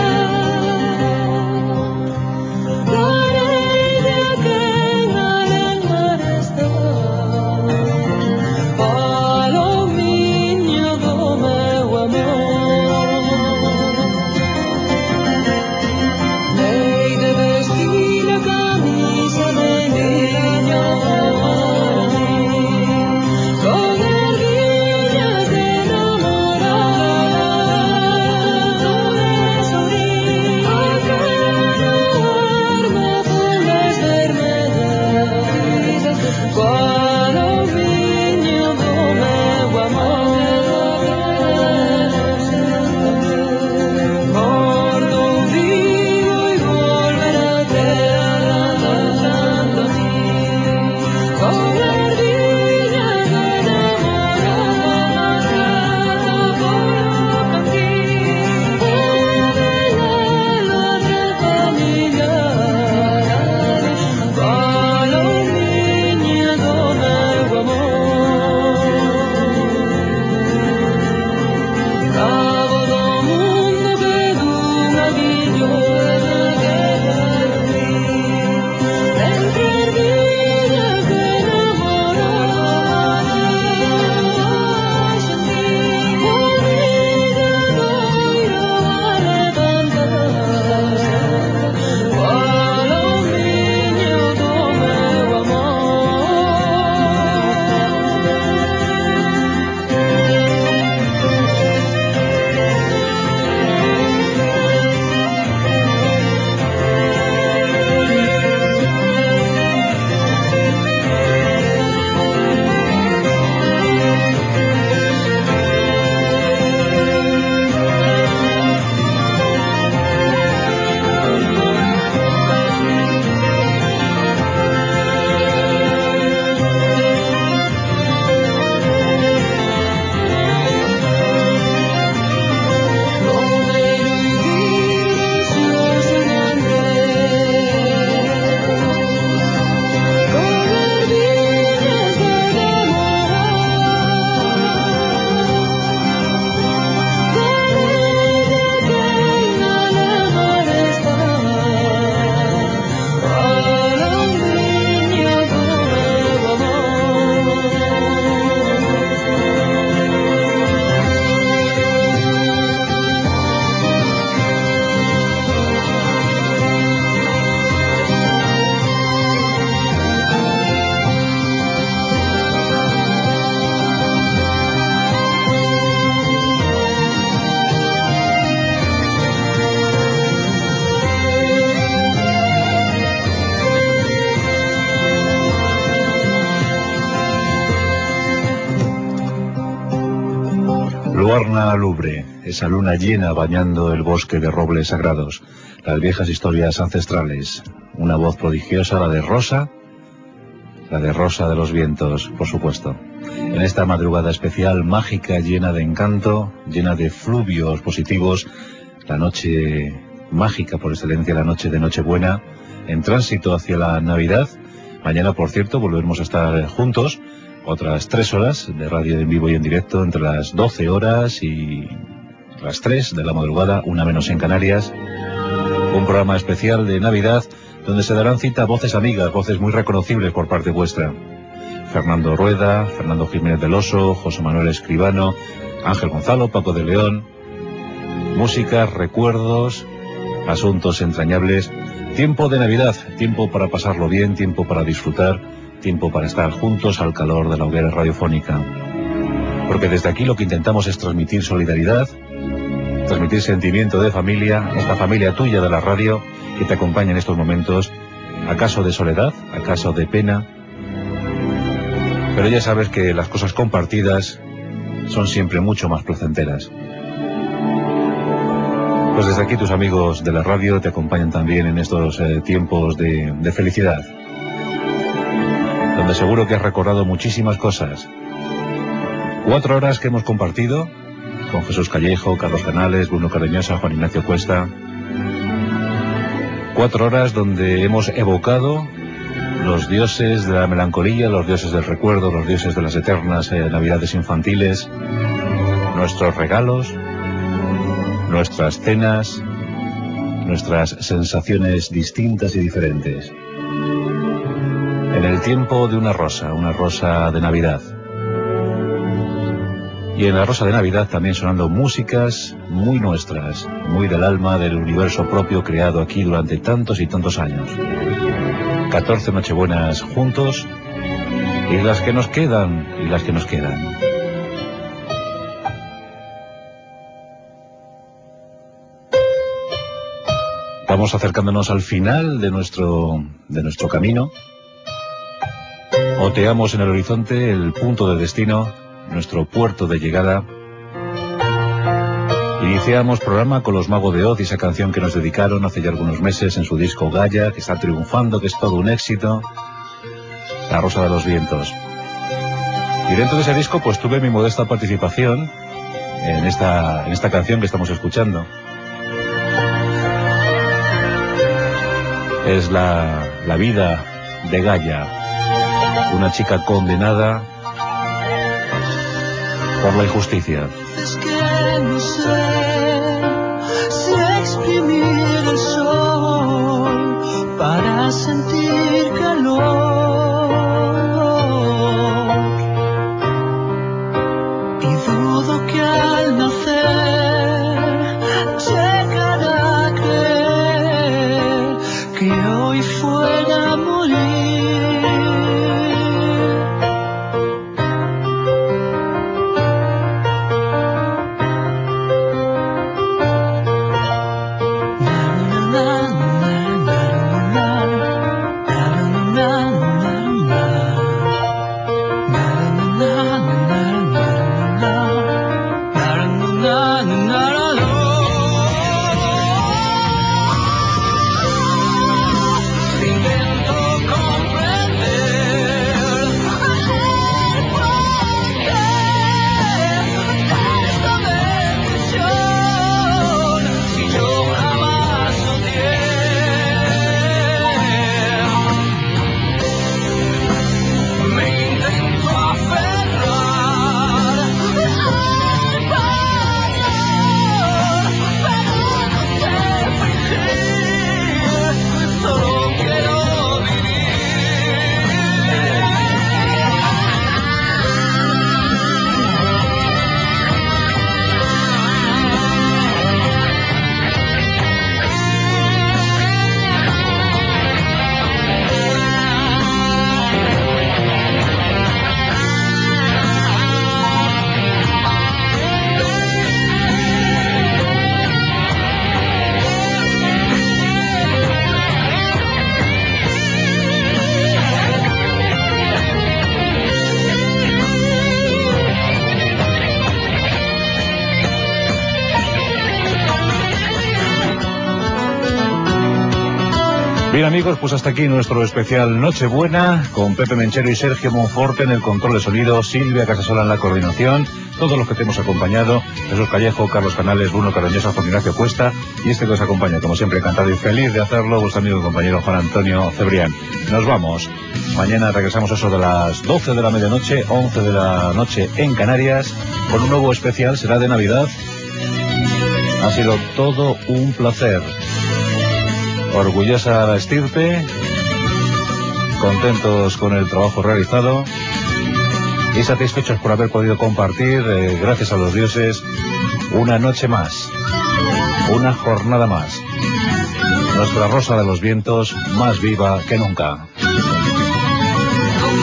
la heredia que en el mar está, palomiño do meu amor, hei de vestir a camisa de niño para mí, con herviñas de enamorar, sobrí, a caroarme por las vermelhas, palomiño do meu amor, mordo vivo y volver a terra danzando a mí, con herviñas de enamorar, por cantín, la familia, palomiña do meu amor, cabo do mundo que dunha guillola quedaron vi, entre herviñas de enamorar, xentín, bonita doiro a levantar, palomiño do meu amor. Romero y Dirlo, yo San Andrés, con herviñas de enamorar, la heredia que en el mar está, palomiño do meu amor. Luarna alubre, esa luna llena bañando el bosque de robles sagrados, las viejas historias ancestrales, una voz prodigiosa, la de Rosa de los Vientos, por supuesto. En esta madrugada especial, mágica, llena de encanto, llena de fluvios positivos, la noche mágica por excelencia, la noche de Nochebuena, en tránsito hacia la Navidad. Mañana, por cierto, volveremos a estar juntos, otras 3 horas de radio en vivo y en directo, entre las 12 horas y las 3 de la madrugada, una menos en Canarias. Un programa especial de Navidad donde se darán cita voces amigas, voces muy reconocibles por parte vuestra. Fernando Rueda, Fernando Jiménez del Oso, José Manuel Escribano, Ángel Gonzalo, Paco de León. Música, recuerdos, asuntos entrañables. Tiempo de Navidad, tiempo para pasarlo bien, tiempo para disfrutar tiempo para estar juntos al calor de la hoguera radiofónica. Porque desde aquí lo que intentamos es transmitir solidaridad, transmitir sentimiento de familia, esta familia tuya de la radio que te acompaña en estos momentos, acaso de soledad, acaso de pena, pero ya sabes que las cosas compartidas son siempre mucho más placenteras. Pues desde aquí tus amigos de la radio te acompañan también en estos tiempos de felicidad, donde seguro que has recordado muchísimas cosas. 4 horas que hemos compartido con Jesús Callejo, Carlos Canales, Bruno Cardeñosa, Juan Ignacio Cuesta. 4 horas donde hemos evocado los dioses de la melancolía, los dioses del recuerdo, los dioses de las eternas navidades infantiles, nuestros regalos, nuestras cenas, nuestras sensaciones distintas y diferentes. En el tiempo de una rosa de Navidad. Y en la rosa de Navidad también sonando músicas muy nuestras, muy del alma del universo propio creado aquí durante tantos y tantos años. 14 Nochebuenas juntos, y las que nos quedan, Vamos acercándonos al final de nuestro camino. Oteamos en el horizonte el punto de destino, nuestro puerto de llegada. Iniciamos programa con los Magos de Oz y esa canción que nos dedicaron hace ya algunos meses en su disco Gaia, que está triunfando, que es todo un éxito, La Rosa de los Vientos. Y dentro de ese disco pues tuve mi modesta participación en esta canción que estamos escuchando. Es la vida de Gaia, una chica condenada por la injusticia. Es que no sé si exprimir el sol para sentir calor, y dudo que al nacer llegará a creer que hoy fuera a morir. Bien amigos, pues hasta aquí nuestro especial Nochebuena, con Pepe Menchero y Sergio Monforte en el control de sonido, Silvia Casasola en la coordinación, todos los que te hemos acompañado, Jesús Callejo, Carlos Canales, Bruno Cardeñosa, Juan Ignacio Cuesta, y este que os acompaña, como siempre, encantado y feliz de hacerlo, vuestro amigo y compañero Juan Antonio Cebrián. Nos vamos. Mañana regresamos a eso de las 12 de la medianoche, 11 de la noche en Canarias, con un nuevo especial, será de Navidad. Ha sido todo un placer. Orgullosa la estirpe, contentos con el trabajo realizado y satisfechos por haber podido compartir, gracias a los dioses, una noche más, una jornada más. Nuestra Rosa de los Vientos más viva que nunca.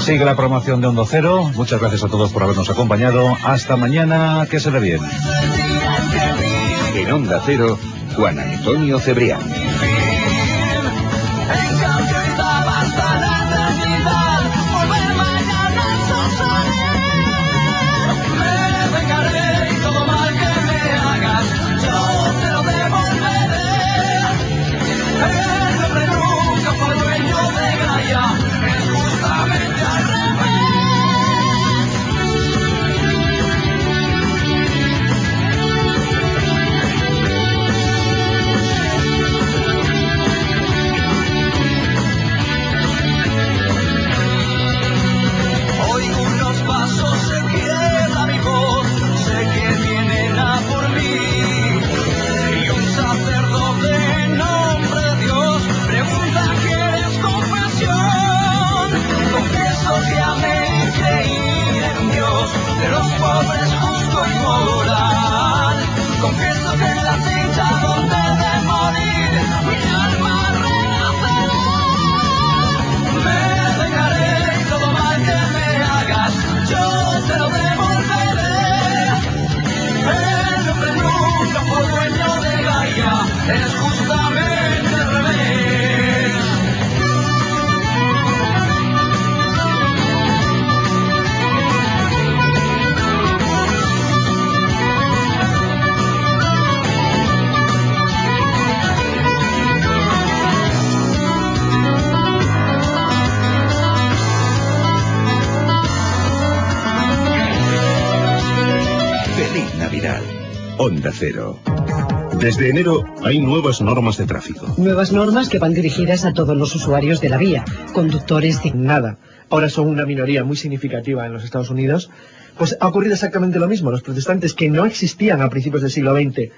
Sigue la promoción de Onda Cero. Muchas gracias a todos por habernos acompañado. Hasta mañana, que se ve bien. En Onda Cero, Juan Antonio Cebrián. Onda Cero. Desde enero hay nuevas normas de tráfico. Nuevas normas que van dirigidas a todos los usuarios de la vía, conductores de... Nada. Ahora son una minoría muy significativa en los Estados Unidos. Pues ha ocurrido exactamente lo mismo. Los protestantes que no existían a principios del siglo XX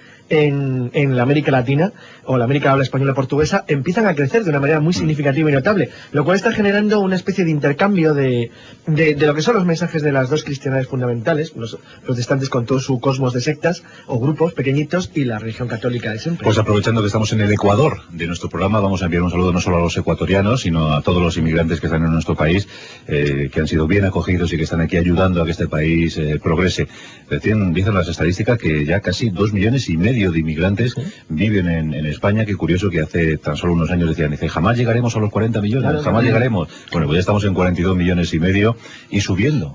en la América Latina, o la América habla española portuguesa, empiezan a crecer de una manera muy significativa y notable, lo cual está generando una especie de intercambio de lo que son los mensajes de las dos cristiandades fundamentales, los protestantes con todo su cosmos de sectas o grupos pequeñitos, y la religión católica de siempre. Pues aprovechando que estamos en el Ecuador de nuestro programa, vamos a enviar un saludo no solo a los ecuatorianos, sino a todos los inmigrantes que están en nuestro país, que han sido bien acogidos y que están aquí ayudando a que este país progrese. Dicen las estadísticas que ya casi 2,5 millones de inmigrantes viven en España. Qué curioso que hace tan solo unos años decían, jamás llegaremos a los 40 millones, jamás llegaremos. Bueno, pues ya estamos en 42,5 millones y subiendo.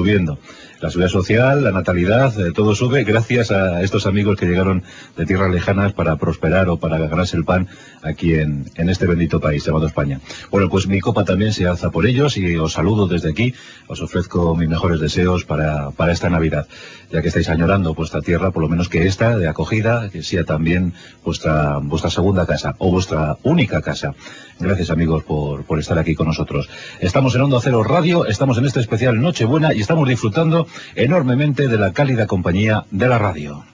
La seguridad social, la natalidad, todo sube gracias a estos amigos que llegaron de tierras lejanas para prosperar o para ganarse el pan aquí en este bendito país llamado España. Bueno, pues mi copa también se alza por ellos y os saludo desde aquí, os ofrezco mis mejores deseos para esta Navidad, ya que estáis añorando vuestra tierra, por lo menos que esta de acogida, que sea también vuestra segunda casa o vuestra única casa. Gracias amigos por estar aquí con nosotros. Estamos en Onda Cero Radio, estamos en este especial Nochebuena y estamos disfrutando enormemente de la cálida compañía de la radio.